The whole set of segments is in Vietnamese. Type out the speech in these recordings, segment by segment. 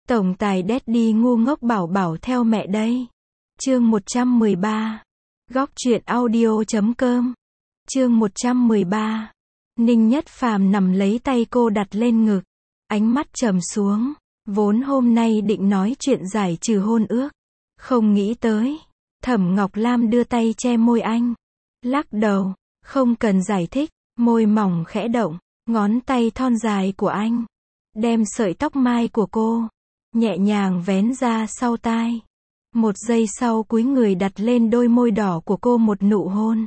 Tổng tài Daddy ngu ngốc bảo bảo theo mẹ đây. Chương 113. Góc truyện audio.com. Chương 113. Ninh Nhất Phàm nằm lấy tay cô đặt lên ngực, ánh mắt trầm xuống, vốn hôm nay định nói chuyện giải trừ hôn ước, không nghĩ tới, Thẩm Ngọc Lam đưa tay che môi anh, lắc đầu, không cần giải thích, môi mỏng khẽ động, ngón tay thon dài của anh đem sợi tóc mai của cô nhẹ nhàng vén ra sau tai. Một giây sau cúi người đặt lên đôi môi đỏ của cô một nụ hôn.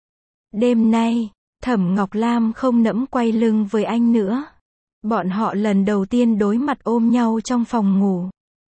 Đêm nay, Thẩm Ngọc Lam không nẫm quay lưng với anh nữa. Bọn họ lần đầu tiên đối mặt ôm nhau trong phòng ngủ.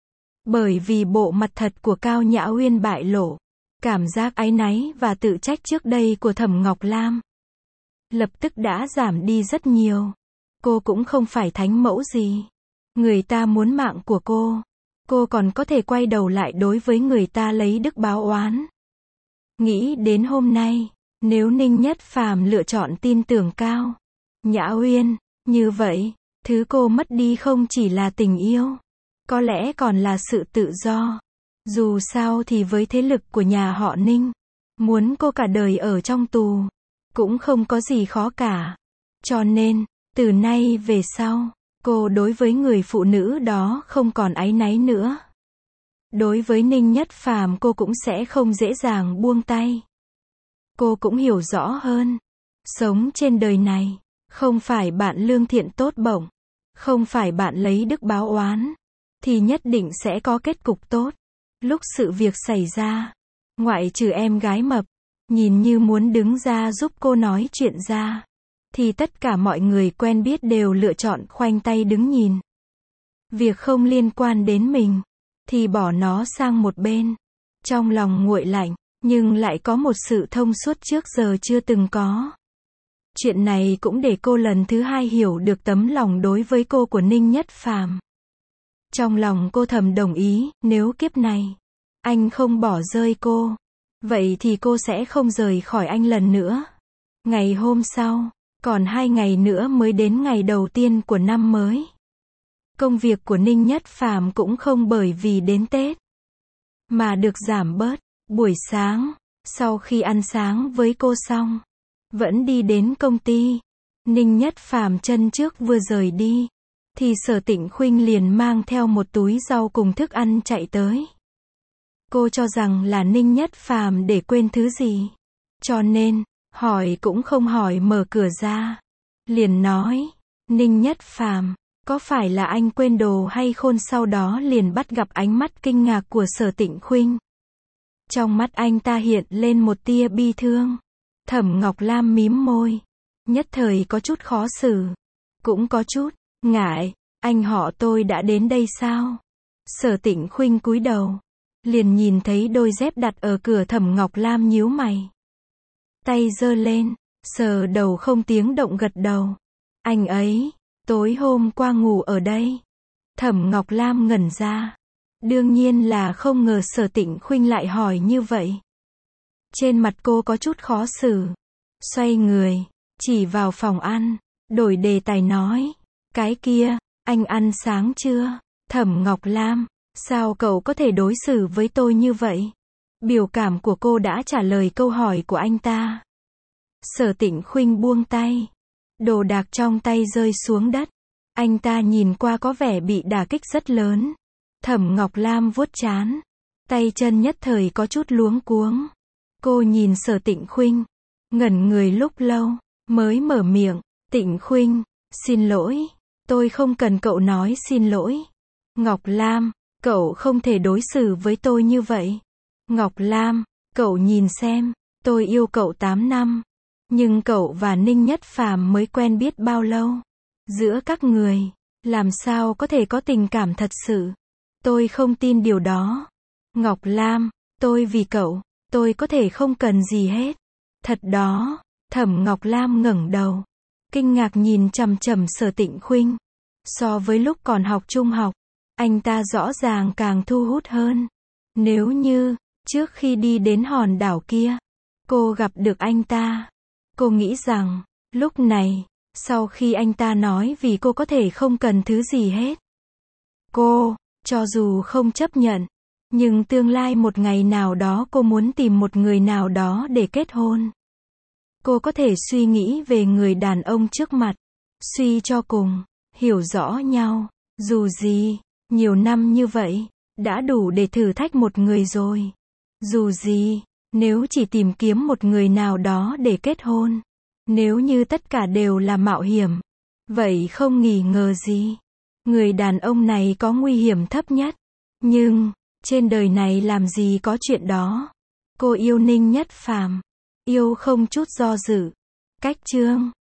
Bởi vì bộ mặt thật của Cao Nhã Uyên bại lộ, cảm giác áy náy và tự trách trước đây của Thẩm Ngọc Lam lập tức đã giảm đi rất nhiều. Cô cũng không phải thánh mẫu gì. Người ta muốn mạng của cô còn có thể quay đầu lại đối với người ta lấy đức báo oán. Nghĩ đến hôm nay, nếu Ninh Nhất Phàm lựa chọn tin tưởng Cao Nhã Uyên, như vậy, thứ cô mất đi không chỉ là tình yêu, có lẽ còn là sự tự do. Dù sao thì với thế lực của nhà họ Ninh, muốn cô cả đời ở trong tù, cũng không có gì khó cả. Cho nên, từ nay về sau, cô đối với người phụ nữ đó không còn áy náy nữa. Đối với Ninh Nhất Phàm cô cũng sẽ không dễ dàng buông tay. Cô cũng hiểu rõ hơn, sống trên đời này, không phải bạn lương thiện tốt bổng, không phải bạn lấy đức báo oán, thì nhất định sẽ có kết cục tốt. Lúc sự việc xảy ra, ngoại trừ em gái mập, nhìn như muốn đứng ra giúp cô nói chuyện ra, thì tất cả mọi người quen biết đều lựa chọn khoanh tay đứng nhìn. Việc không liên quan đến mình, thì bỏ nó sang một bên. Trong lòng nguội lạnh, nhưng lại có một sự thông suốt trước giờ chưa từng có. Chuyện này cũng để cô lần thứ hai hiểu được tấm lòng đối với cô của Ninh Nhất Phàm. Trong lòng cô thầm đồng ý, nếu kiếp này anh không bỏ rơi cô, vậy thì cô sẽ không rời khỏi anh lần nữa. Ngày hôm sau, còn 2 ngày nữa mới đến ngày đầu tiên của năm mới. Công việc của Ninh Nhất Phàm cũng không bởi vì đến Tết mà được giảm bớt. Buổi sáng, sau khi ăn sáng với cô xong, vẫn đi đến công ty. Ninh Nhất Phàm chân trước vừa rời đi, thì Sở Tịnh Khuynh liền mang theo một túi rau cùng thức ăn chạy tới. Cô cho rằng là Ninh Nhất Phàm để quên thứ gì, cho nên hỏi cũng không hỏi mở cửa ra, liền nói, Ninh Nhất Phàm, có phải là anh quên đồ hay khôn? Sau đó liền bắt gặp ánh mắt kinh ngạc của Sở Tịnh Khuynh. Trong mắt anh ta hiện lên một tia bi thương. Thẩm Ngọc Lam mím môi, nhất thời có chút khó xử, cũng có chút ngại. Anh họ tôi đã đến đây sao? Sở Tịnh Khuynh cúi đầu, liền nhìn thấy đôi dép đặt ở cửa. Thẩm Ngọc Lam nhíu mày, tay giơ lên, sờ đầu không tiếng động gật đầu. Anh ấy, tối hôm qua ngủ ở đây. Thẩm Ngọc Lam ngẩn ra. Đương nhiên là không ngờ Sở Tịnh Khuynh lại hỏi như vậy. Trên mặt cô có chút khó xử. Xoay người, chỉ vào phòng ăn, đổi đề tài nói. Cái kia, anh ăn sáng chưa? Thẩm Ngọc Lam, sao cậu có thể đối xử với tôi như vậy? Biểu cảm của cô đã trả lời câu hỏi của anh ta. Sở Tịnh Khuynh buông tay. Đồ đạc trong tay rơi xuống đất. Anh ta nhìn qua có vẻ bị đả kích rất lớn. Thẩm Ngọc Lam vuốt trán, tay chân nhất thời có chút luống cuống. Cô nhìn Sở Tịnh Khuynh, ngẩn người lúc lâu, mới mở miệng. Tịnh Khuynh, xin lỗi, tôi không cần cậu nói xin lỗi. Ngọc Lam, cậu không thể đối xử với tôi như vậy. Ngọc Lam, cậu nhìn xem, tôi yêu cậu 8 năm, nhưng cậu và Ninh Nhất Phàm mới quen biết bao lâu? Giữa các người, làm sao có thể có tình cảm thật sự? Tôi không tin điều đó. Ngọc Lam, tôi vì cậu, tôi có thể không cần gì hết. Thật đó. Thẩm Ngọc Lam ngẩng đầu, kinh ngạc nhìn chằm chằm Sở Tịnh Khuynh. So với lúc còn học trung học, anh ta rõ ràng càng thu hút hơn. Nếu như, trước khi đi đến hòn đảo kia, cô gặp được anh ta, cô nghĩ rằng, lúc này, sau khi anh ta nói vì cô có thể không cần thứ gì hết, cô Cho dù không chấp nhận, nhưng tương lai một ngày nào đó cô muốn tìm một người nào đó để kết hôn. Cô có thể suy nghĩ về người đàn ông trước mặt. Suy cho cùng, hiểu rõ nhau. Dù gì, nhiều năm như vậy, đã đủ để thử thách một người rồi. Dù gì, nếu chỉ tìm kiếm một người nào đó để kết hôn, nếu như tất cả đều là mạo hiểm, vậy không nghi ngờ gì. Người đàn ông này có nguy hiểm thấp nhất. Nhưng, trên đời này làm gì có chuyện đó. Cô yêu Ninh Nhất Phàm. Yêu không chút do dự. Cách chương